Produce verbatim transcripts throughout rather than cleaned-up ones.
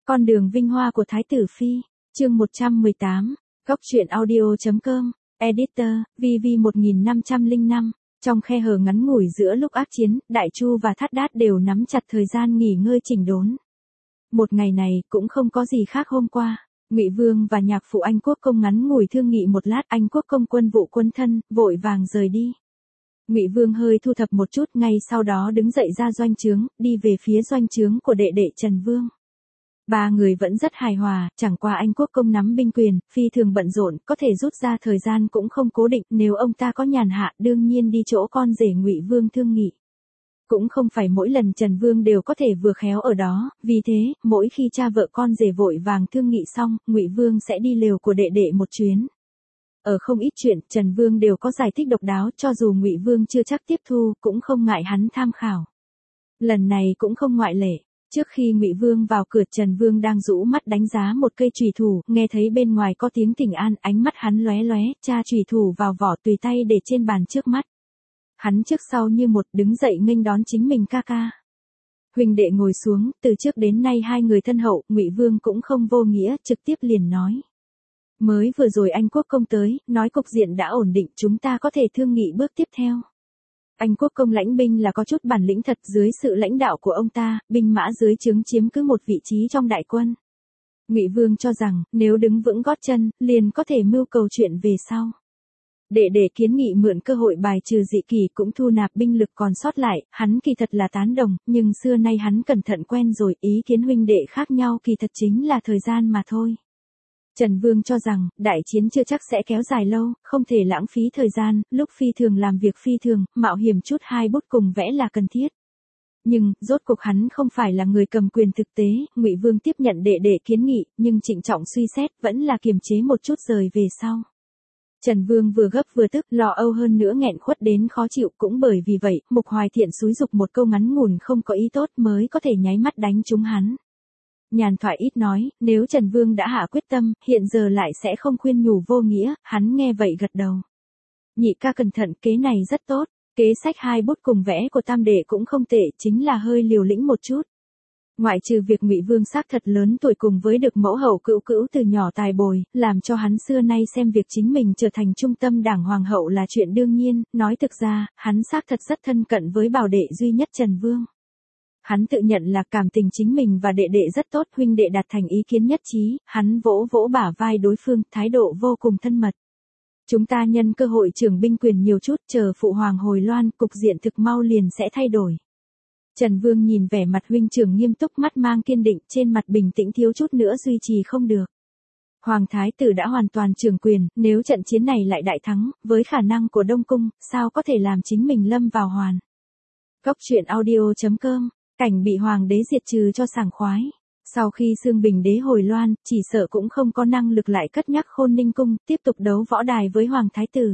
Con đường vinh hoa của Thái tử Phi, chương một trăm mười tám, Góc truyện audio.com, Editor, vê vê một nghìn năm trăm lẻ năm. Trong khe hở ngắn ngủi giữa lúc ác chiến, Đại Chu và Thát Đát đều nắm chặt thời gian nghỉ ngơi chỉnh đốn. Một ngày này cũng không có gì khác hôm qua. Ngụy Vương và nhạc phụ Anh Quốc công ngắn ngủi thương nghị một lát, Anh Quốc công quân vụ quân thân, vội vàng rời đi. Ngụy Vương hơi thu thập một chút, ngay sau đó đứng dậy ra doanh trướng, đi về phía doanh trướng của đệ đệ Trần Vương. Ba người vẫn rất hài hòa, chẳng qua Anh Quốc công nắm binh quyền, phi thường bận rộn, có thể rút ra thời gian cũng không cố định, nếu ông ta có nhàn hạ, đương nhiên đi chỗ con rể Ngụy Vương thương nghị. Cũng không phải mỗi lần Trần Vương đều có thể vừa khéo ở đó, vì thế, mỗi khi cha vợ con rể vội vàng thương nghị xong, Ngụy Vương sẽ đi lều của đệ đệ một chuyến. Ở không ít chuyện, Trần Vương đều có giải thích độc đáo, cho dù Ngụy Vương chưa chắc tiếp thu, cũng không ngại hắn tham khảo. Lần này cũng không ngoại lệ. Trước khi Ngụy Vương vào cửa, Trần Vương đang rũ mắt đánh giá một cây chùy thủ, nghe thấy bên ngoài có tiếng thỉnh an, ánh mắt hắn lóe lóe, tra chùy thủ vào vỏ tùy tay để trên bàn trước mắt. Hắn trước sau như một đứng dậy nghênh đón chính mình ca ca. Huynh đệ ngồi xuống, từ trước đến nay hai người thân hậu, Ngụy Vương cũng không vô nghĩa, trực tiếp liền nói. Mới vừa rồi Anh Quốc công tới, nói cục diện đã ổn định, chúng ta có thể thương nghị bước tiếp theo. Anh Quốc công lãnh binh là có chút bản lĩnh thật, dưới sự lãnh đạo của ông ta, binh mã dưới trướng chiếm cứ một vị trí trong đại quân. Ngụy Vương cho rằng, nếu đứng vững gót chân, liền có thể mưu cầu chuyện về sau. Đệ đệ kiến nghị mượn cơ hội bài trừ dị kỷ cũng thu nạp binh lực còn sót lại, hắn kỳ thật là tán đồng, nhưng xưa nay hắn cẩn thận quen rồi, ý kiến huynh đệ khác nhau kỳ thật chính là thời gian mà thôi. Trần Vương cho rằng, đại chiến chưa chắc sẽ kéo dài lâu, không thể lãng phí thời gian, lúc phi thường làm việc phi thường, mạo hiểm chút hai bút cùng vẽ là cần thiết. Nhưng, rốt cuộc hắn không phải là người cầm quyền thực tế, Ngụy Vương tiếp nhận đệ đệ kiến nghị, nhưng trịnh trọng suy xét, vẫn là kiềm chế một chút rời về sau. Trần Vương vừa gấp vừa tức, lo âu hơn nữa nghẹn khuất đến khó chịu, cũng bởi vì vậy, Mục Hoài Thiện xúi giục một câu ngắn ngủn không có ý tốt mới có thể nháy mắt đánh trúng hắn. Nhàn thoại ít nói, nếu Trần Vương đã hạ quyết tâm, hiện giờ lại sẽ không khuyên nhủ vô nghĩa, hắn nghe vậy gật đầu. Nhị ca cẩn thận, kế này rất tốt, kế sách hai bút cùng vẽ của tam đệ cũng không tệ, chính là hơi liều lĩnh một chút. Ngoại trừ việc Ngụy Vương xác thật lớn tuổi cùng với được mẫu hậu cữu cữu từ nhỏ tài bồi, làm cho hắn xưa nay xem việc chính mình trở thành trung tâm đảng hoàng hậu là chuyện đương nhiên, nói thực ra, hắn xác thật rất thân cận với bảo đệ duy nhất Trần Vương. Hắn tự nhận là cảm tình chính mình và đệ đệ rất tốt, huynh đệ đạt thành ý kiến nhất trí, hắn vỗ vỗ bả vai đối phương, thái độ vô cùng thân mật. Chúng ta nhân cơ hội trưởng binh quyền nhiều chút, chờ phụ hoàng hồi loan, cục diện thực mau liền sẽ thay đổi. Trần Vương nhìn vẻ mặt huynh trưởng nghiêm túc, mắt mang kiên định, trên mặt bình tĩnh thiếu chút nữa duy trì không được. Hoàng thái tử đã hoàn toàn trưởng quyền, nếu trận chiến này lại đại thắng, với khả năng của Đông Cung, sao có thể làm chính mình lâm vào hoàn. Góc truyện audio.com, cảnh bị hoàng đế diệt trừ cho sảng khoái. Sau khi Xương Bình đế hồi loan, chỉ sợ cũng không có năng lực lại cất nhắc Khôn Ninh cung, tiếp tục đấu võ đài với hoàng thái tử.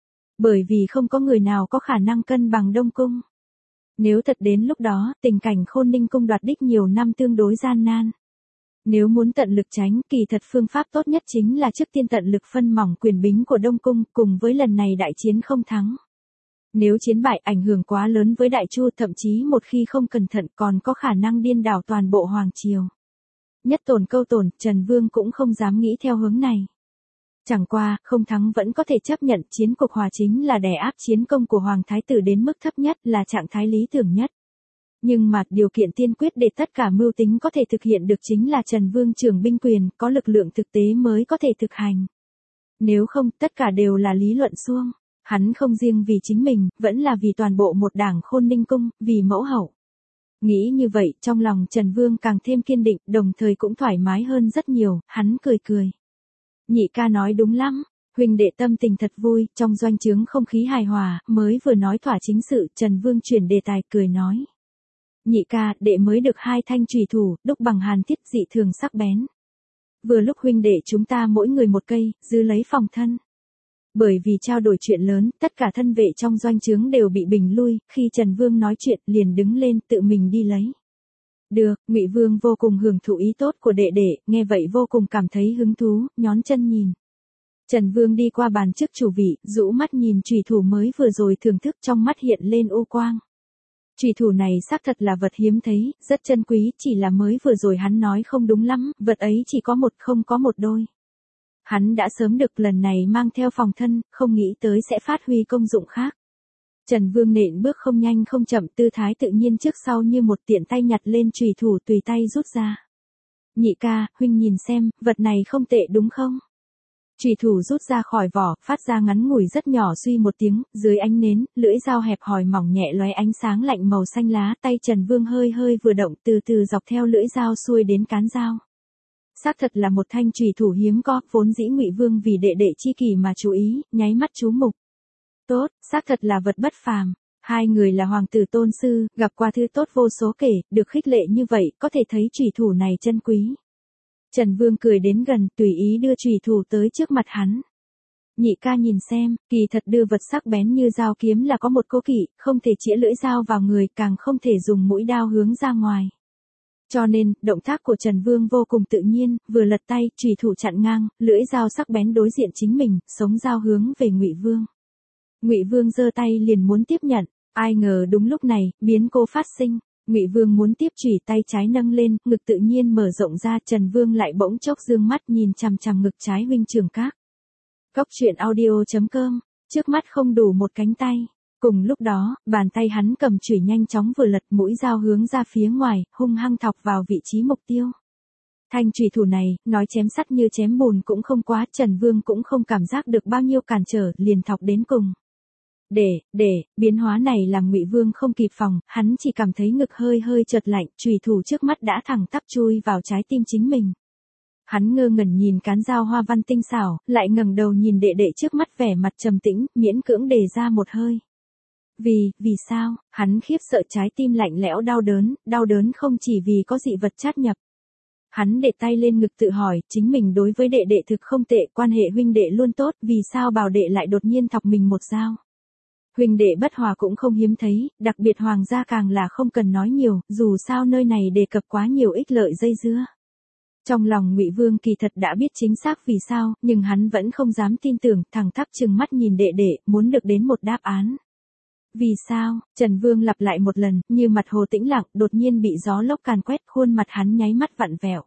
Bởi vì không có người nào có khả năng cân bằng Đông Cung. Nếu thật đến lúc đó, tình cảnh Khôn Ninh cung đoạt đích nhiều năm tương đối gian nan. Nếu muốn tận lực tránh, kỳ thật phương pháp tốt nhất chính là trước tiên tận lực phân mỏng quyền bính của Đông Cung, cùng với lần này đại chiến không thắng. Nếu chiến bại ảnh hưởng quá lớn với Đại Chu, thậm chí một khi không cẩn thận còn có khả năng điên đảo toàn bộ hoàng triều. Nhất tổn câu tổn, Trần Vương cũng không dám nghĩ theo hướng này. Chẳng qua, không thắng vẫn có thể chấp nhận, chiến cục hòa chính là đè áp chiến công của hoàng thái tử đến mức thấp nhất, là trạng thái lý tưởng nhất. Nhưng mà, điều kiện tiên quyết để tất cả mưu tính có thể thực hiện được chính là Trần Vương trưởng binh quyền, có lực lượng thực tế mới có thể thực hành. Nếu không, tất cả đều là lý luận suông. Hắn không riêng vì chính mình, vẫn là vì toàn bộ một đảng Khôn Ninh cung, vì mẫu hậu. Nghĩ như vậy, trong lòng Trần Vương càng thêm kiên định, đồng thời cũng thoải mái hơn rất nhiều, hắn cười cười. Nhị ca nói đúng lắm, huynh đệ tâm tình thật vui, trong doanh trướng không khí hài hòa, mới vừa nói thỏa chính sự, Trần Vương chuyển đề tài cười nói. Nhị ca, đệ mới được hai thanh chùy thủ, đúc bằng hàn thiết dị thường sắc bén. Vừa lúc huynh đệ chúng ta mỗi người một cây, dư lấy phòng thân. Bởi vì trao đổi chuyện lớn, tất cả thân vệ trong doanh trướng đều bị bình lui, khi Trần Vương nói chuyện, liền đứng lên tự mình đi lấy. Được, Ngụy Vương vô cùng hưởng thụ ý tốt của đệ đệ, nghe vậy vô cùng cảm thấy hứng thú, nhón chân nhìn. Trần Vương đi qua bàn trước chủ vị, rũ mắt nhìn chùy thủ mới vừa rồi thưởng thức, trong mắt hiện lên u quang. Chùy thủ này xác thật là vật hiếm thấy, rất chân quý, chỉ là mới vừa rồi hắn nói không đúng lắm, vật ấy chỉ có một không có một đôi. Hắn đã sớm được lần này mang theo phòng thân, không nghĩ tới sẽ phát huy công dụng khác. Trần Vương nện bước không nhanh không chậm, tư thái tự nhiên trước sau như một, tiện tay nhặt lên chùy thủ tùy tay rút ra. Nhị ca, huynh nhìn xem, vật này không tệ đúng không? Chùy thủ rút ra khỏi vỏ, phát ra ngắn ngủi rất nhỏ suy một tiếng, dưới ánh nến, lưỡi dao hẹp hòi mỏng nhẹ lóe ánh sáng lạnh màu xanh lá, tay Trần Vương hơi hơi vừa động, từ từ dọc theo lưỡi dao xuôi đến cán dao. Xác thật là một thanh chùy thủ hiếm có, vốn dĩ Ngụy Vương vì đệ đệ chi kỷ mà chú ý, nháy mắt chú mục. Tốt, xác thật là vật bất phàm. Hai người là hoàng tử tôn sư, gặp qua thứ tốt vô số kể, được khích lệ như vậy, có thể thấy chùy thủ này chân quý. Trần Vương cười đến gần, tùy ý đưa chùy thủ tới trước mặt hắn. Nhị ca nhìn xem, kỳ thật đưa vật sắc bén như dao kiếm là có một cố kỵ, không thể chĩa lưỡi dao vào người, càng không thể dùng mũi đao hướng ra ngoài. Cho nên, động tác của Trần Vương vô cùng tự nhiên, vừa lật tay, chùy thủ chặn ngang, lưỡi dao sắc bén đối diện chính mình, sống dao hướng về Ngụy Vương. Ngụy Vương giơ tay liền muốn tiếp nhận, ai ngờ đúng lúc này, biến cố phát sinh. Ngụy Vương muốn tiếp chùy, tay trái nâng lên, ngực tự nhiên mở rộng ra, Trần Vương lại bỗng chốc dương mắt nhìn chằm chằm ngực trái huynh trưởng các. Cốc truyện audio chấm com, trước mắt không đủ một cánh tay. Cùng lúc đó, bàn tay hắn cầm chùy nhanh chóng vừa lật, mũi dao hướng ra phía ngoài, hung hăng thọc vào vị trí mục tiêu. Thanh chùy thủ này, nói chém sắt như chém bùn cũng không quá, Trần Vương cũng không cảm giác được bao nhiêu cản trở, liền thọc đến cùng. Để, để, biến hóa này làm Ngụy Vương không kịp phòng, hắn chỉ cảm thấy ngực hơi hơi chợt lạnh, chùy thủ trước mắt đã thẳng tắp chui vào trái tim chính mình. Hắn ngơ ngẩn nhìn cán dao hoa văn tinh xảo, lại ngẩng đầu nhìn đệ đệ trước mắt vẻ mặt trầm tĩnh, miễn cưỡng đề ra một hơi. Vì, vì sao, hắn khiếp sợ trái tim lạnh lẽo đau đớn, đau đớn không chỉ vì có dị vật trát nhập. Hắn để tay lên ngực tự hỏi, chính mình đối với đệ đệ thực không tệ, quan hệ huynh đệ luôn tốt, vì sao Bảo đệ lại đột nhiên thọc mình một dao. Huynh đệ bất hòa cũng không hiếm thấy, đặc biệt hoàng gia càng là không cần nói nhiều, dù sao nơi này đề cập quá nhiều ích lợi dây dưa. Trong lòng Ngụy Vương kỳ thật đã biết chính xác vì sao, nhưng hắn vẫn không dám tin tưởng, thẳng thắp trừng mắt nhìn đệ đệ, muốn được đến một đáp án. Vì sao? Trần Vương lặp lại một lần, như mặt hồ tĩnh lặng, đột nhiên bị gió lốc càn quét, khuôn mặt hắn nháy mắt vặn vẹo.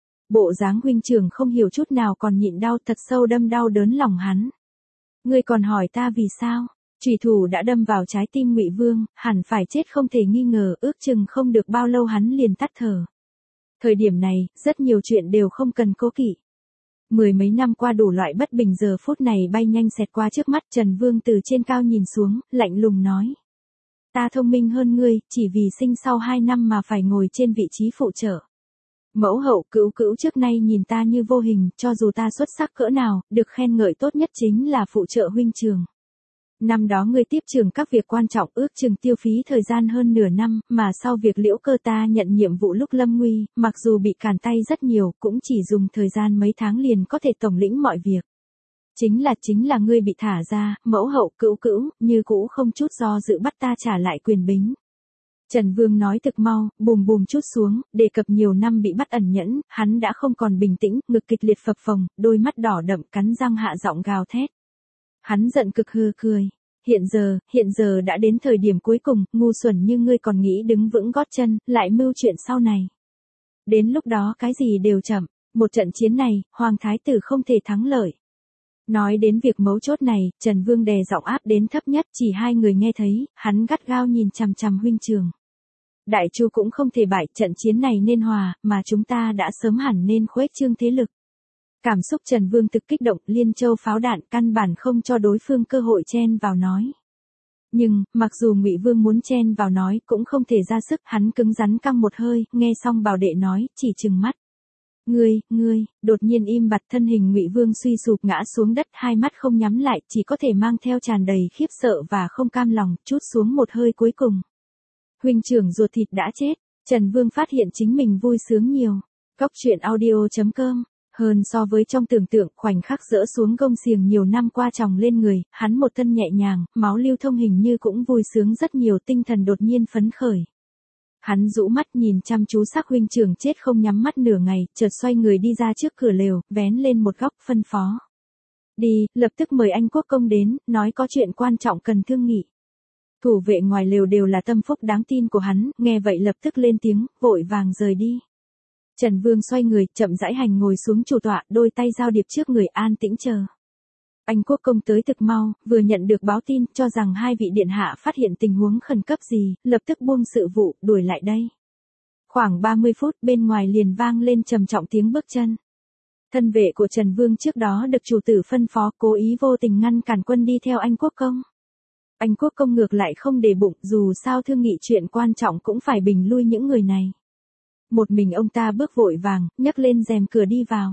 Bộ dáng huynh trưởng không hiểu chút nào còn nhịn đau, thật sâu đâm đau đớn lòng hắn. Ngươi còn hỏi ta vì sao? Chùy thủ đã đâm vào trái tim Ngụy Vương, hẳn phải chết không thể nghi ngờ, ước chừng không được bao lâu hắn liền tắt thở. Thời điểm này, rất nhiều chuyện đều không cần cố kỵ. Mười mấy năm qua đủ loại bất bình giờ phút này bay nhanh xẹt qua trước mắt, Trần Vương từ trên cao nhìn xuống, lạnh lùng nói. Ta thông minh hơn ngươi, chỉ vì sinh sau hai năm mà phải ngồi trên vị trí phụ trợ. Mẫu hậu cữu cữu trước nay nhìn ta như vô hình, cho dù ta xuất sắc cỡ nào, được khen ngợi tốt nhất chính là phụ trợ huynh trường. Năm đó ngươi tiếp trường các việc quan trọng, ước chừng tiêu phí thời gian hơn nửa năm, mà sau việc Liễu Cơ ta nhận nhiệm vụ lúc lâm nguy, mặc dù bị cản tay rất nhiều, cũng chỉ dùng thời gian mấy tháng liền có thể tổng lĩnh mọi việc. Chính là chính là ngươi bị thả ra, mẫu hậu cữu cữu, như cũ không chút do dự bắt ta trả lại quyền bính. Trần Vương nói thực mau, bùm bùm chút xuống, đề cập nhiều năm bị bắt ẩn nhẫn, hắn đã không còn bình tĩnh, ngực kịch liệt phập phồng, đôi mắt đỏ đậm, cắn răng hạ giọng gào thét. Hắn giận cực hừ cười. Hiện giờ, hiện giờ đã đến thời điểm cuối cùng, ngu xuẩn như ngươi còn nghĩ đứng vững gót chân, lại mưu chuyện sau này. Đến lúc đó cái gì đều chậm, một trận chiến này, Hoàng Thái tử không thể thắng lợi. Nói đến việc mấu chốt này, Trần Vương đè giọng áp đến thấp nhất, chỉ hai người nghe thấy, hắn gắt gao nhìn chằm chằm huynh trường. Đại Chu cũng không thể bại, trận chiến này nên hòa, mà chúng ta đã sớm hẳn nên khuếch trương thế lực. Cảm xúc Trần Vương thực kích động, liên châu pháo đạn căn bản không cho đối phương cơ hội chen vào nói. Nhưng, mặc dù Ngụy Vương muốn chen vào nói, cũng không thể ra sức, hắn cứng rắn căng một hơi, nghe xong Bảo đệ nói, chỉ trừng mắt. Ngươi, ngươi, đột nhiên im bặt, thân hình Ngụy Vương suy sụp ngã xuống đất, hai mắt không nhắm lại, chỉ có thể mang theo tràn đầy khiếp sợ và không cam lòng, trút xuống một hơi cuối cùng. Huynh trưởng ruột thịt đã chết, Trần Vương phát hiện chính mình vui sướng nhiều. Cốc truyện audio chấm com. Hơn so với trong tưởng tượng, khoảnh khắc dỡ xuống gông xiềng nhiều năm qua chồng lên người, hắn một thân nhẹ nhàng, máu lưu thông hình như cũng vui sướng rất nhiều, tinh thần đột nhiên phấn khởi. Hắn rũ mắt nhìn chăm chú sắc huynh trưởng chết không nhắm mắt nửa ngày, chợt xoay người đi ra trước cửa lều, vén lên một góc, phân phó. Đi, lập tức mời anh quốc công đến, nói có chuyện quan trọng cần thương nghị. Thủ vệ ngoài lều đều là tâm phúc đáng tin của hắn, nghe vậy lập tức lên tiếng, vội vàng rời đi. Trần Vương xoay người, chậm rãi hành ngồi xuống chủ tọa, đôi tay giao điệp trước người an tĩnh chờ. Anh quốc công tới thực mau, vừa nhận được báo tin, cho rằng hai vị điện hạ phát hiện tình huống khẩn cấp gì, lập tức buông sự vụ, đuổi lại đây. Khoảng ba mươi phút, bên ngoài liền vang lên trầm trọng tiếng bước chân. Thân vệ của Trần Vương trước đó được chủ tử phân phó, cố ý vô tình ngăn cản quân đi theo anh quốc công. Anh quốc công ngược lại không để bụng, dù sao thương nghị chuyện quan trọng cũng phải bình lui những người này. Một mình ông ta bước vội vàng, nhấc lên rèm cửa đi vào.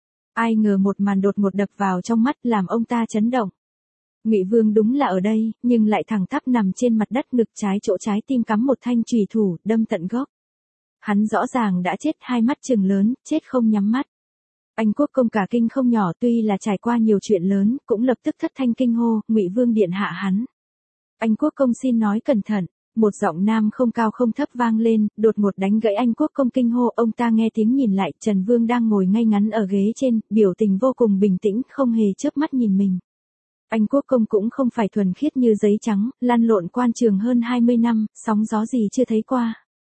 Ai ngờ một màn đột ngột đập vào trong mắt làm ông ta chấn động. Ngụy Vương đúng là ở đây, nhưng lại thẳng tắp nằm trên mặt đất, ngực trái chỗ trái tim cắm một thanh chùy thủ, đâm tận gốc. Hắn rõ ràng đã chết, hai mắt trừng lớn, chết không nhắm mắt. Anh quốc công cả kinh không nhỏ, tuy là trải qua nhiều chuyện lớn, cũng lập tức thất thanh kinh hô, Ngụy Vương điện hạ hắn. Anh quốc công xin nói cẩn thận. Một giọng nam không cao không thấp vang lên, đột ngột đánh gãy anh quốc công kinh hô. Ông ta nghe tiếng nhìn lại, Trần Vương đang ngồi ngay ngắn ở ghế trên, biểu tình vô cùng bình tĩnh, không hề chớp mắt nhìn mình. Anh quốc công cũng không phải thuần khiết như giấy trắng, lăn lộn quan trường hơn hai mươi năm, sóng gió gì chưa thấy qua.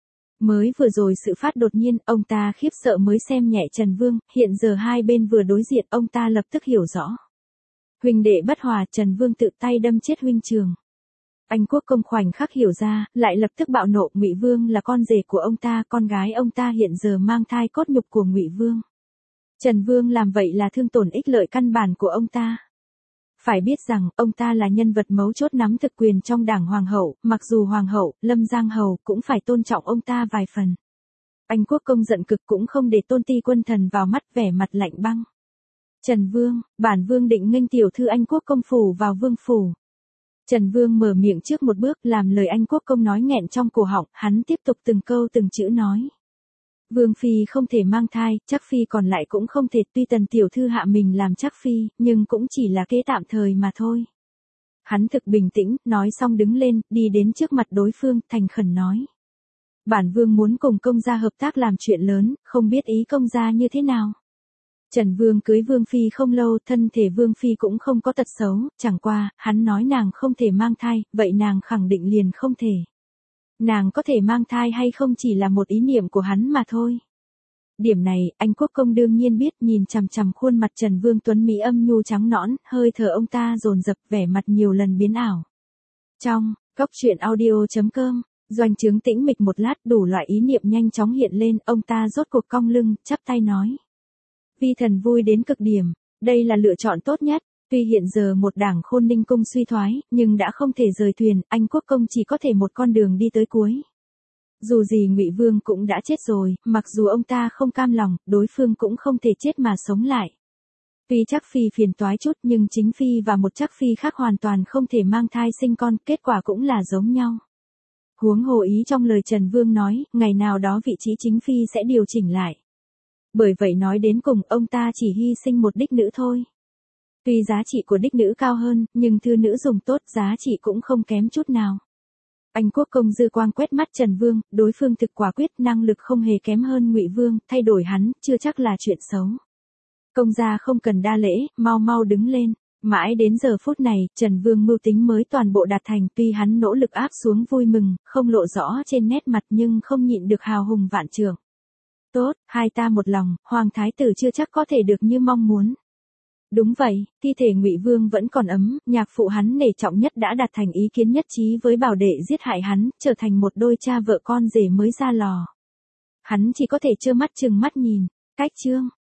Mới vừa rồi sự phát đột nhiên, ông ta khiếp sợ mới xem nhẹ Trần Vương, hiện giờ hai bên vừa đối diện, ông ta lập tức hiểu rõ. Huynh đệ bất hòa, Trần Vương tự tay đâm chết huynh trường. Anh quốc công khoảnh khắc hiểu ra, lại lập tức bạo nộ, Ngụy Vương là con rể của ông ta, con gái ông ta hiện giờ mang thai cốt nhục của Ngụy Vương. Trần Vương làm vậy là thương tổn ích lợi căn bản của ông ta. Phải biết rằng, ông ta là nhân vật mấu chốt nắm thực quyền trong đảng hoàng hậu, mặc dù hoàng hậu, Lâm Giang Hầu cũng phải tôn trọng ông ta vài phần. Anh quốc công giận cực cũng không để Tôn Ti quân thần vào mắt, vẻ mặt lạnh băng. Trần Vương, bản vương định nghênh tiểu thư anh quốc công phủ vào vương phủ. Trần Vương mở miệng trước một bước, làm lời anh quốc công nói nghẹn trong cổ họng, hắn tiếp tục từng câu từng chữ nói. Vương phi không thể mang thai, chắc phi còn lại cũng không thể, tuy tần tiểu thư hạ mình làm chắc phi, nhưng cũng chỉ là kế tạm thời mà thôi. Hắn thực bình tĩnh, nói xong đứng lên, đi đến trước mặt đối phương, thành khẩn nói. Bản vương muốn cùng công gia hợp tác làm chuyện lớn, không biết ý công gia như thế nào. Trần Vương cưới Vương Phi không lâu, thân thể Vương Phi cũng không có tật xấu, chẳng qua, hắn nói nàng không thể mang thai, vậy nàng khẳng định liền không thể. Nàng có thể mang thai hay không chỉ là một ý niệm của hắn mà thôi. Điểm này, anh quốc công đương nhiên biết, nhìn chằm chằm khuôn mặt Trần Vương tuấn mỹ âm nhu trắng nõn, hơi thở ông ta dồn dập, vẻ mặt nhiều lần biến ảo. Trong, góc truyện audio chấm com, Doanh Trướng tĩnh mịch một lát, đủ loại ý niệm nhanh chóng hiện lên, ông ta rốt cuộc cong lưng, chắp tay nói. Vi thần vui đến cực điểm, đây là lựa chọn tốt nhất, tuy hiện giờ một đảng Khôn Ninh cung suy thoái, nhưng đã không thể rời thuyền, anh quốc công chỉ có thể một con đường đi tới cuối. Dù gì Ngụy Vương cũng đã chết rồi, mặc dù ông ta không cam lòng, đối phương cũng không thể chết mà sống lại. Tuy chắc phi phiền toái chút nhưng chính phi và một chắc phi khác hoàn toàn không thể mang thai sinh con, kết quả cũng là giống nhau. Huống hồ ý trong lời Trần Vương nói, ngày nào đó vị trí chính phi sẽ điều chỉnh lại. Bởi vậy nói đến cùng, ông ta chỉ hy sinh một đích nữ thôi. Tuy giá trị của đích nữ cao hơn, nhưng thư nữ dùng tốt, giá trị cũng không kém chút nào. Anh quốc công dư quang quét mắt Trần Vương, đối phương thực quả quyết, năng lực không hề kém hơn Ngụy Vương, thay đổi hắn, chưa chắc là chuyện xấu. Công gia không cần đa lễ, mau mau đứng lên. Mãi đến giờ phút này, Trần Vương mưu tính mới toàn bộ đạt thành, tuy hắn nỗ lực áp xuống vui mừng, không lộ rõ trên nét mặt nhưng không nhịn được hào hùng vạn trượng. Tốt, hai ta một lòng, Hoàng Thái tử chưa chắc có thể được như mong muốn. Đúng vậy, thi thể Ngụy Vương vẫn còn ấm, nhạc phụ hắn nể trọng nhất đã đạt thành ý kiến nhất trí với bảo đệ giết hại hắn, trở thành một đôi cha vợ con rể mới ra lò. Hắn chỉ có thể trơ mắt chừng mắt nhìn. Cách chương